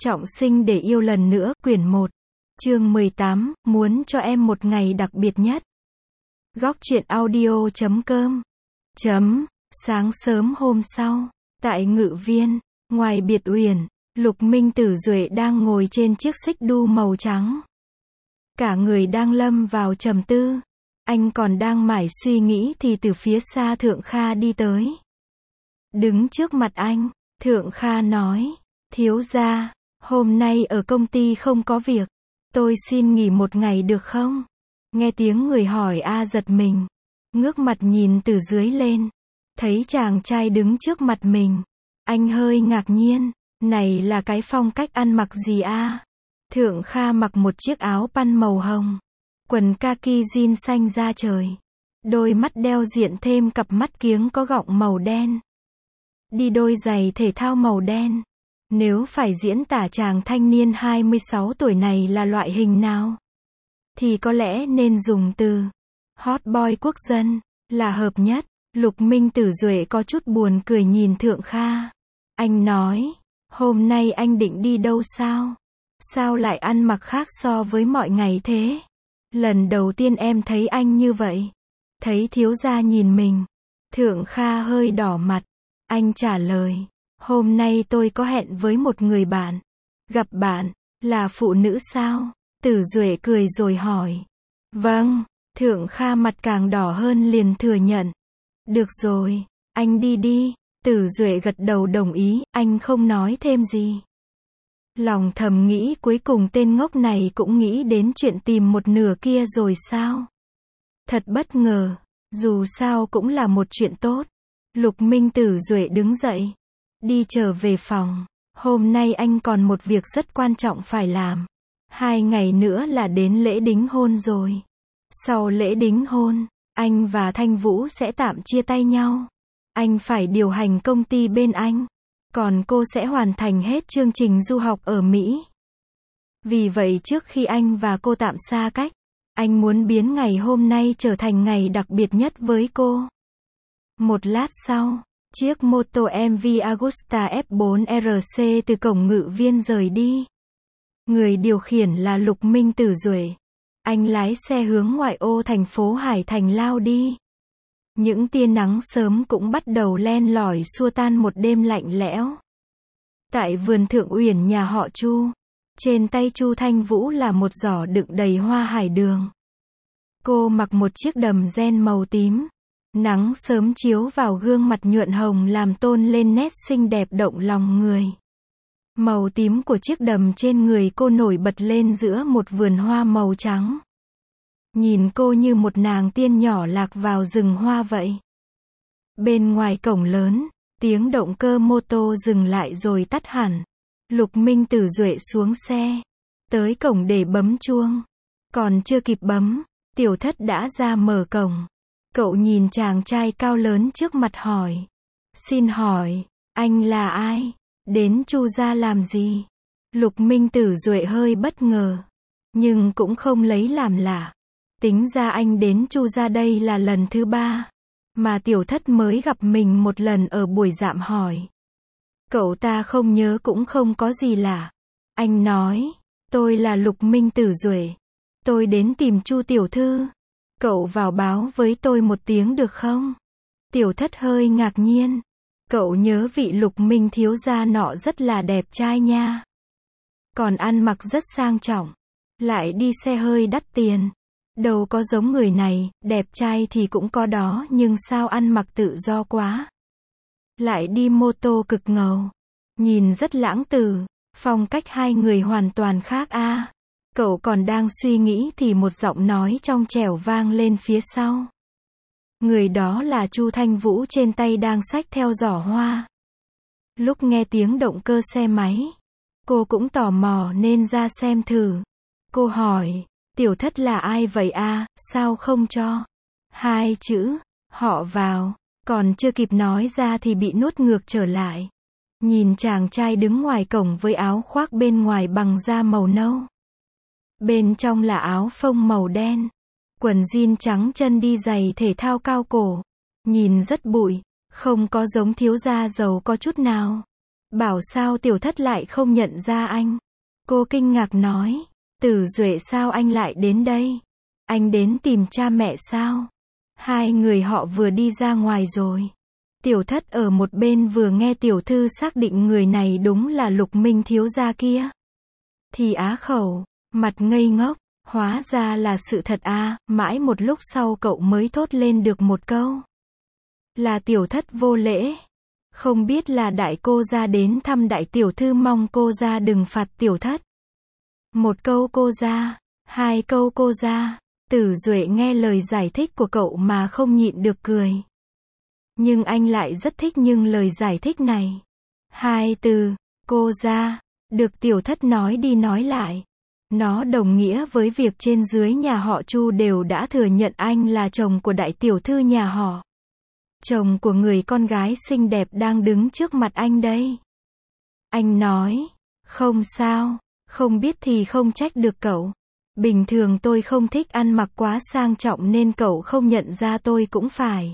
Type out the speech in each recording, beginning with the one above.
Trọng sinh để yêu lần nữa, quyển 1. Chương 18, muốn cho em một ngày đặc biệt nhất. Góc truyện audio.com. Sáng sớm hôm sau, tại Ngự Viên, ngoài biệt uyển, Lục Minh Tử Duệ đang ngồi trên chiếc xích đu màu trắng. Cả người đang lâm vào trầm tư. Anh còn đang mải suy nghĩ thì từ phía xa Thượng Kha đi tới. Đứng trước mặt anh, Thượng Kha nói, thiếu gia, hôm nay ở công ty không có việc, tôi xin nghỉ một ngày được không? Nghe tiếng người hỏi giật mình, ngước mặt nhìn từ dưới lên, thấy chàng trai đứng trước mặt mình. Anh hơi ngạc nhiên, này là cái phong cách ăn mặc gì Thượng Kha mặc một chiếc áo pan màu hồng, quần kaki jean xanh da trời, đôi mắt đeo diện thêm cặp mắt kiếng có gọng màu đen, đi đôi giày thể thao màu đen. Nếu phải diễn tả chàng thanh niên 26 tuổi này là loại hình nào, thì có lẽ nên dùng từ hot boy quốc dân là hợp nhất. Lục Minh Tử Duệ có chút buồn cười nhìn Thượng Kha. Anh nói, hôm nay anh định đi đâu sao? Sao lại ăn mặc khác so với mọi ngày thế? Lần đầu tiên em thấy anh như vậy. Thấy thiếu gia nhìn mình. Thượng Kha hơi đỏ mặt. Anh trả lời, hôm nay tôi có hẹn với một người bạn. Gặp bạn, là phụ nữ sao? Tử Duệ cười rồi hỏi. Vâng. Thượng Kha mặt càng đỏ hơn liền thừa nhận. Được rồi, anh đi đi. Tử Duệ gật đầu đồng ý, anh không nói thêm gì. Lòng thầm nghĩ cuối cùng tên ngốc này cũng nghĩ đến chuyện tìm một nửa kia rồi sao? Thật bất ngờ, dù sao cũng là một chuyện tốt. Lục Minh Tử Duệ đứng dậy, đi trở về phòng. Hôm nay anh còn một việc rất quan trọng phải làm. 2 ngày nữa là đến lễ đính hôn rồi. Sau lễ đính hôn, anh và Thanh Vũ sẽ tạm chia tay nhau. Anh phải điều hành công ty bên anh, còn cô sẽ hoàn thành hết chương trình du học ở Mỹ. Vì vậy trước khi anh và cô tạm xa cách, anh muốn biến ngày hôm nay trở thành ngày đặc biệt nhất với cô. Một lát sau, chiếc mô tô MV Agusta F4 RC từ cổng Ngự Viên rời đi. Người điều khiển là Lục Minh Tử Duệ. Anh lái xe hướng ngoại ô thành phố Hải Thành lao đi. Những tia nắng sớm cũng bắt đầu len lỏi xua tan một đêm lạnh lẽo. Tại vườn Thượng Uyển nhà họ Chu, trên tay Chu Thanh Vũ là một giỏ đựng đầy hoa hải đường. Cô mặc một chiếc đầm ren màu tím. Nắng sớm chiếu vào gương mặt nhuận hồng làm tôn lên nét xinh đẹp động lòng người. Màu tím của chiếc đầm trên người cô nổi bật lên giữa một vườn hoa màu trắng. Nhìn cô như một nàng tiên nhỏ lạc vào rừng hoa vậy. Bên ngoài cổng lớn, tiếng động cơ mô tô dừng lại rồi tắt hẳn. Lục Minh Tử Duệ xuống xe, tới cổng để bấm chuông. Còn chưa kịp bấm, Tiểu Thất đã ra mở cổng. Cậu nhìn chàng trai cao lớn trước mặt hỏi. Xin hỏi, anh là ai? Đến Chu gia làm gì? Lục Minh Tử Duệ hơi bất ngờ, nhưng cũng không lấy làm lạ. Tính ra anh đến Chu gia đây là lần thứ 3, mà Tiểu Thất mới gặp mình một lần ở buổi dạm hỏi. Cậu ta không nhớ cũng không có gì lạ. Anh nói, tôi là Lục Minh Tử Duệ. Tôi đến tìm Chu tiểu thư. Cậu vào báo với tôi một tiếng được không? Tiểu Thất hơi ngạc nhiên. Cậu nhớ vị Lục Minh thiếu gia nọ rất là đẹp trai nha. Còn ăn mặc rất sang trọng. Lại đi xe hơi đắt tiền. Đâu có giống người này, đẹp trai thì cũng có đó nhưng sao ăn mặc tự do quá. Lại đi mô tô cực ngầu. Nhìn rất lãng tử. Phong cách hai người hoàn toàn khác Cậu còn đang suy nghĩ thì một giọng nói trong trẻo vang lên phía sau. Người đó là Chu Thanh Vũ trên tay đang xách theo giỏ hoa. Lúc nghe tiếng động cơ xe máy, cô cũng tò mò nên ra xem thử. Cô hỏi, Tiểu Thất là ai vậy sao không cho? 2 chữ, họ vào. Còn chưa kịp nói ra thì bị nuốt ngược trở lại. Nhìn chàng trai đứng ngoài cổng với áo khoác bên ngoài bằng da màu nâu. Bên trong là áo phông màu đen. Quần jean trắng chân đi giày thể thao cao cổ. Nhìn rất bụi, không có giống thiếu gia giàu có chút nào. Bảo sao Tiểu Thất lại không nhận ra anh. Cô kinh ngạc nói. Tử Duệ sao anh lại đến đây? Anh đến tìm cha mẹ sao? Hai người họ vừa đi ra ngoài rồi. Tiểu Thất ở một bên vừa nghe tiểu thư xác định người này đúng là Lục Minh thiếu gia kia. Thì á khẩu, mặt ngây ngốc, hóa ra là sự thật à, mãi một lúc sau cậu mới thốt lên được một câu. Là Tiểu Thất vô lễ. Không biết là đại cô gia đến thăm đại tiểu thư, mong cô gia đừng phạt Tiểu Thất. Một câu cô gia, hai câu cô gia. Tử Duệ nghe lời giải thích của cậu mà không nhịn được cười. Nhưng anh lại rất thích nhưng lời giải thích này. Hai từ, cô gia, được Tiểu Thất nói đi nói lại. Nó đồng nghĩa với việc trên dưới nhà họ Chu đều đã thừa nhận anh là chồng của đại tiểu thư nhà họ. Chồng của người con gái xinh đẹp đang đứng trước mặt anh đây. Anh nói, không sao, không biết thì không trách được cậu. Bình thường tôi không thích ăn mặc quá sang trọng nên cậu không nhận ra tôi cũng phải.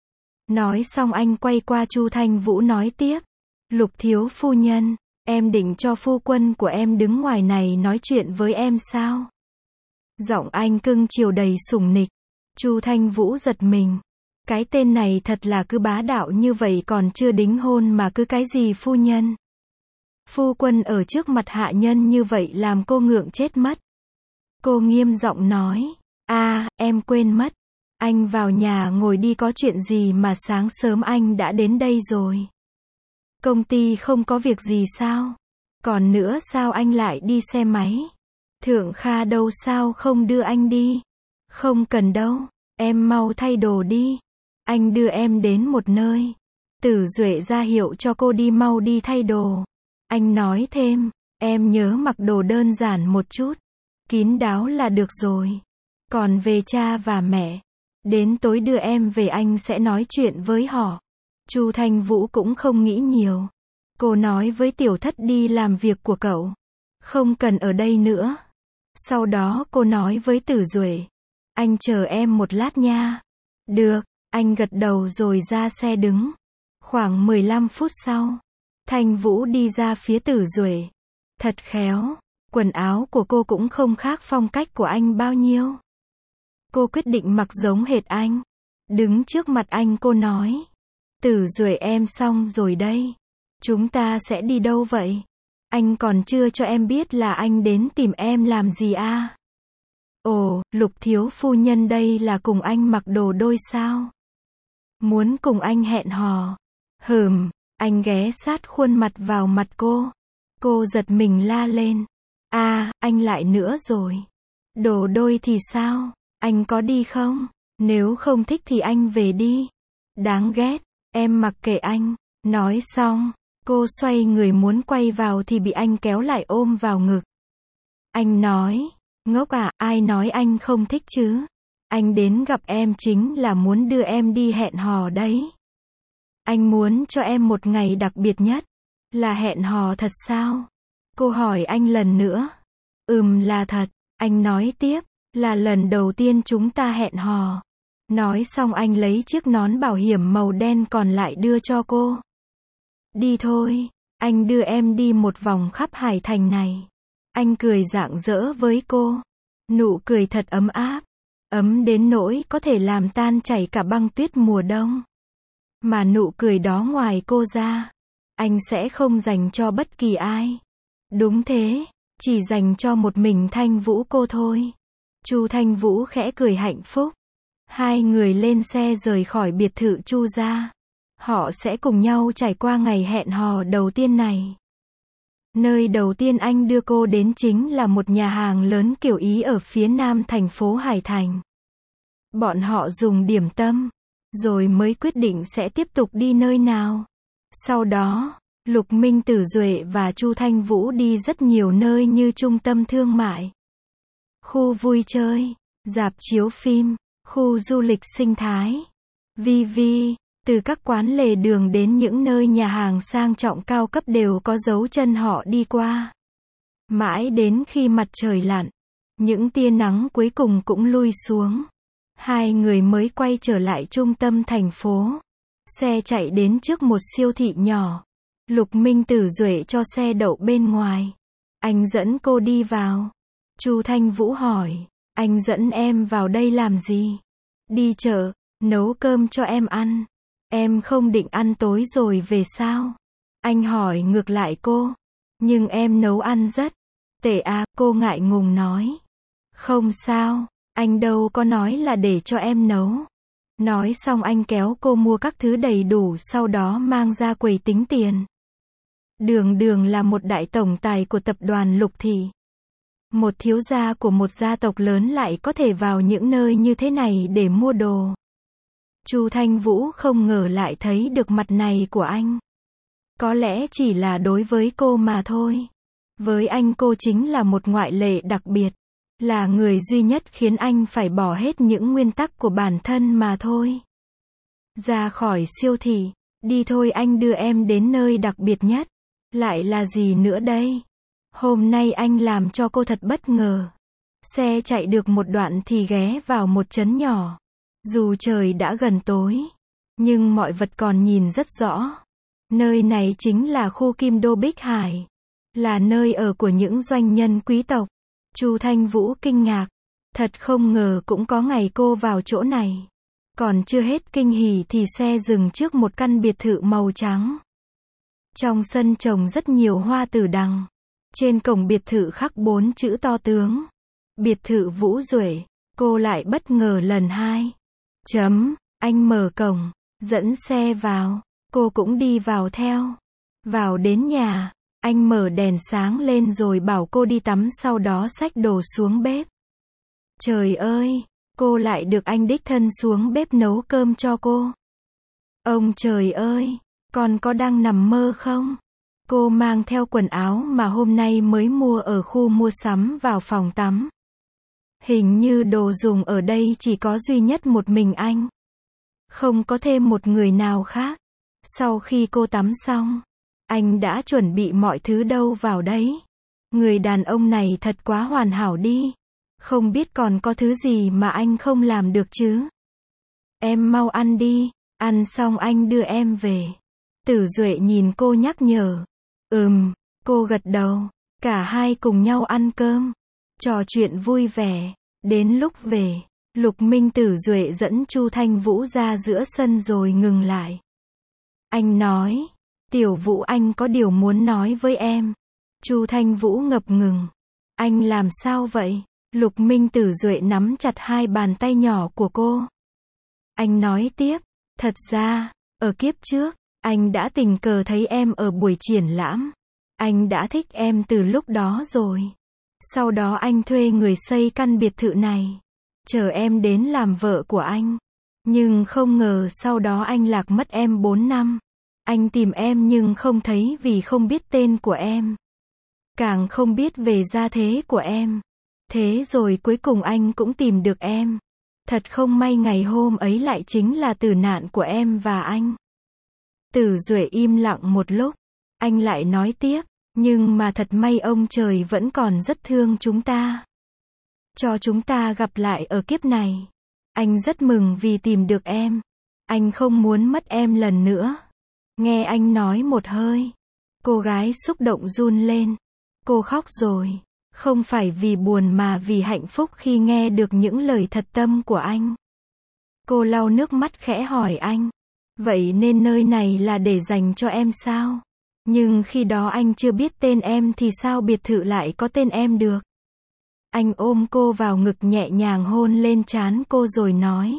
Nói xong anh quay qua Chu Thanh Vũ nói tiếp. Lục thiếu phu nhân, em định cho phu quân của em đứng ngoài này nói chuyện với em sao? Giọng anh cưng chiều đầy sủng nịch. Chu Thanh Vũ giật mình. Cái tên này thật là cứ bá đạo như vậy, còn chưa đính hôn mà cứ cái gì phu nhân. Phu quân ở trước mặt hạ nhân như vậy làm cô ngượng chết mất. Cô nghiêm giọng nói. Em quên mất. Anh vào nhà ngồi đi, có chuyện gì mà sáng sớm anh đã đến đây rồi? Công ty không có việc gì sao? Còn nữa sao anh lại đi xe máy? Thượng Kha đâu, sao không đưa anh đi? Không cần đâu, em mau thay đồ đi. Anh đưa em đến một nơi. Tử Duệ ra hiệu cho cô đi mau đi thay đồ. Anh nói thêm, em nhớ mặc đồ đơn giản một chút. Kín đáo là được rồi. Còn về cha và mẹ, đến tối đưa em về, anh sẽ nói chuyện với họ. Chu Thanh Vũ cũng không nghĩ nhiều. Cô nói với Tiểu Thất đi làm việc của cậu. Không cần ở đây nữa. Sau đó cô nói với Tử Duệ. Anh chờ em một lát nha. Được, anh gật đầu rồi ra xe đứng. Khoảng 15 phút sau, Thanh Vũ đi ra phía Tử Duệ. Thật khéo, quần áo của cô cũng không khác phong cách của anh bao nhiêu. Cô quyết định mặc giống hệt anh. Đứng trước mặt anh cô nói. Tử Duệ, em xong rồi đây. Chúng ta sẽ đi đâu vậy? Anh còn chưa cho em biết là anh đến tìm em làm gì à? Ồ, Lục thiếu phu nhân đây là cùng anh mặc đồ đôi sao? Muốn cùng anh hẹn hò. Anh ghé sát khuôn mặt vào mặt cô. Cô giật mình la lên. Anh lại nữa rồi. Đồ đôi thì sao? Anh có đi không? Nếu không thích thì anh về đi. Đáng ghét, em mặc kệ anh. Nói xong, cô xoay người muốn quay vào thì bị anh kéo lại ôm vào ngực. Anh nói, ngốc à, ai nói anh không thích chứ? Anh đến gặp em chính là muốn đưa em đi hẹn hò đấy. Anh muốn cho em một ngày đặc biệt nhất. Là hẹn hò thật sao? Cô hỏi anh lần nữa. Là thật. Anh nói tiếp, là lần đầu tiên chúng ta hẹn hò. Nói xong anh lấy chiếc nón bảo hiểm màu đen còn lại đưa cho cô. Đi thôi, anh đưa em đi một vòng khắp Hải Thành này. Anh cười rạng rỡ với cô. Nụ cười thật ấm áp. Ấm đến nỗi có thể làm tan chảy cả băng tuyết mùa đông. Mà nụ cười đó ngoài cô ra, anh sẽ không dành cho bất kỳ ai. Đúng thế, chỉ dành cho một mình Thanh Vũ cô thôi. Chu Thanh Vũ khẽ cười hạnh phúc. Hai người lên xe rời khỏi biệt thự Chu gia. Họ sẽ cùng nhau trải qua ngày hẹn hò đầu tiên này. Nơi đầu tiên anh đưa cô đến chính là một nhà hàng lớn kiểu Ý ở phía nam thành phố Hải Thành. Bọn họ dùng điểm tâm, rồi mới quyết định sẽ tiếp tục đi nơi nào. Sau đó, Lục Minh, Tử Duệ và Chu Thanh Vũ đi rất nhiều nơi như trung tâm thương mại, khu vui chơi, rạp chiếu phim, khu du lịch sinh thái, từ các quán lề đường đến những nơi nhà hàng sang trọng cao cấp đều có dấu chân họ đi qua. Mãi đến khi mặt trời lặn, những tia nắng cuối cùng cũng lui xuống. Hai người mới quay trở lại trung tâm thành phố. Xe chạy đến trước một siêu thị nhỏ. Lục Minh Tử Duệ cho xe đậu bên ngoài. Anh dẫn cô đi vào. Chu Thanh Vũ hỏi, anh dẫn em vào đây làm gì? Đi chợ, nấu cơm cho em ăn. Em không định ăn tối rồi về sao? Anh hỏi ngược lại cô. Nhưng em nấu ăn rất tệ à, cô ngại ngùng nói. Không sao, anh đâu có nói là để cho em nấu. Nói xong anh kéo cô mua các thứ đầy đủ, sau đó mang ra quầy tính tiền. Đường Đường là một đại tổng tài của tập đoàn Lục Thị. Một thiếu gia của một gia tộc lớn lại có thể vào những nơi như thế này để mua đồ. Chu Thanh Vũ không ngờ lại thấy được mặt này của anh. Có lẽ chỉ là đối với cô mà thôi. Với anh cô chính là một ngoại lệ đặc biệt. Là người duy nhất khiến anh phải bỏ hết những nguyên tắc của bản thân mà thôi. Ra khỏi siêu thị, đi thôi, anh đưa em đến nơi đặc biệt nhất. Lại là gì nữa đây? Hôm nay anh làm cho cô thật bất ngờ. Xe chạy được một đoạn thì ghé vào một trấn nhỏ. Dù trời đã gần tối, nhưng mọi vật còn nhìn rất rõ. Nơi này chính là khu Kim Đô Bích Hải. Là nơi ở của những doanh nhân quý tộc. Chu Thanh Vũ kinh ngạc. Thật không ngờ cũng có ngày cô vào chỗ này. Còn chưa hết kinh hỉ thì xe dừng trước một căn biệt thự màu trắng. Trong sân trồng rất nhiều hoa tử đằng. Trên cổng biệt thự khắc 4 chữ to tướng. Biệt thự Vũ Duệ. Cô lại bất ngờ lần 2. Anh mở cổng, dẫn xe vào. Cô cũng đi vào theo. Vào đến nhà, anh mở đèn sáng lên rồi bảo cô đi tắm, sau đó xách đồ xuống bếp. Trời ơi, cô lại được anh đích thân xuống bếp nấu cơm cho cô. Ông trời ơi, con có đang nằm mơ không? Cô mang theo quần áo mà hôm nay mới mua ở khu mua sắm vào phòng tắm. Hình như đồ dùng ở đây chỉ có duy nhất một mình anh. Không có thêm một người nào khác. Sau khi cô tắm xong, anh đã chuẩn bị mọi thứ đâu vào đấy. Người đàn ông này thật quá hoàn hảo đi. Không biết còn có thứ gì mà anh không làm được chứ. Em mau ăn đi, ăn xong anh đưa em về. Tử Duệ nhìn cô nhắc nhở. Cô gật đầu. Cả hai cùng nhau ăn cơm, trò chuyện vui vẻ. Đến lúc về, Lục Minh Tử Duệ dẫn Chu Thanh Vũ ra giữa sân rồi ngừng lại. Anh nói, Tiểu Vũ, anh có điều muốn nói với em. Chu Thanh Vũ ngập ngừng. Anh làm sao vậy? Lục Minh Tử Duệ nắm chặt hai bàn tay nhỏ của cô. Anh nói tiếp, thật ra, ở kiếp trước, anh đã tình cờ thấy em ở buổi triển lãm. Anh đã thích em từ lúc đó rồi. Sau đó anh thuê người xây căn biệt thự này, chờ em đến làm vợ của anh. Nhưng không ngờ sau đó anh lạc mất em 4 năm. Anh tìm em nhưng không thấy vì không biết tên của em. Càng không biết về gia thế của em. Thế rồi cuối cùng anh cũng tìm được em. Thật không may ngày hôm ấy lại chính là tử nạn của em và anh. Tử Duệ im lặng một lúc. Anh lại nói tiếp. Nhưng mà thật may ông trời vẫn còn rất thương chúng ta. Cho chúng ta gặp lại ở kiếp này. Anh rất mừng vì tìm được em. Anh không muốn mất em lần nữa. Nghe anh nói một hơi, cô gái xúc động run lên. Cô khóc rồi. Không phải vì buồn mà vì hạnh phúc khi nghe được những lời thật tâm của anh. Cô lau nước mắt khẽ hỏi anh. Vậy nên nơi này là để dành cho em sao? Nhưng khi đó anh chưa biết tên em thì sao biệt thự lại có tên em được? Anh ôm cô vào ngực nhẹ nhàng hôn lên trán cô rồi nói.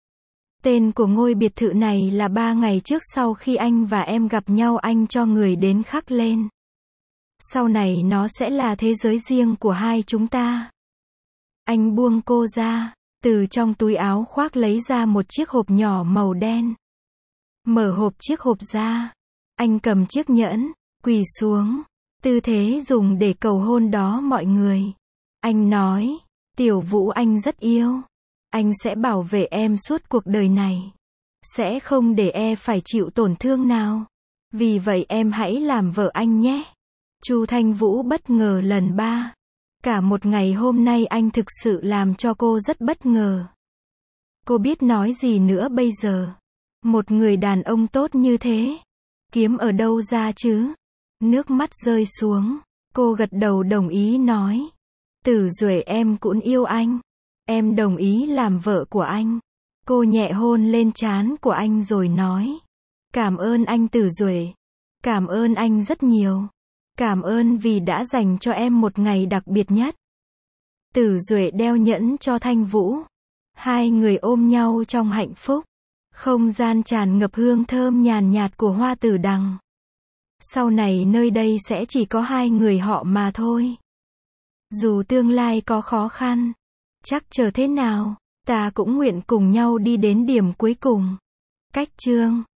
Tên của ngôi biệt thự này là 3 ngày trước sau khi anh và em gặp nhau anh cho người đến khắc lên. Sau này nó sẽ là thế giới riêng của hai chúng ta. Anh buông cô ra, từ trong túi áo khoác lấy ra một chiếc hộp nhỏ màu đen. Mở hộp chiếc hộp ra. Anh cầm chiếc nhẫn, quỳ xuống, tư thế dùng để cầu hôn đó mọi người. Anh nói, Tiểu Vũ, anh rất yêu. Anh sẽ bảo vệ em suốt cuộc đời này. Sẽ không để em phải chịu tổn thương nào. Vì vậy em hãy làm vợ anh nhé. Chu Thanh Vũ bất ngờ lần 3. Cả một ngày hôm nay anh thực sự làm cho cô rất bất ngờ. Cô biết nói gì nữa bây giờ. Một người đàn ông tốt như thế. Kiếm ở đâu ra chứ? Nước mắt rơi xuống. Cô gật đầu đồng ý nói. Tử Duệ em cũng yêu anh. Em đồng ý làm vợ của anh. Cô nhẹ hôn lên trán của anh rồi nói. Cảm ơn anh Tử Duệ. Cảm ơn anh rất nhiều. Cảm ơn vì đã dành cho em một ngày đặc biệt nhất. Tử Duệ đeo nhẫn cho Thanh Vũ. Hai người ôm nhau trong hạnh phúc. Không gian tràn ngập hương thơm nhàn nhạt của hoa tử đằng. Sau này nơi đây sẽ chỉ có hai người họ mà thôi. Dù tương lai có khó khăn, chắc chờ thế nào, ta cũng nguyện cùng nhau đi đến điểm cuối cùng. Cách chương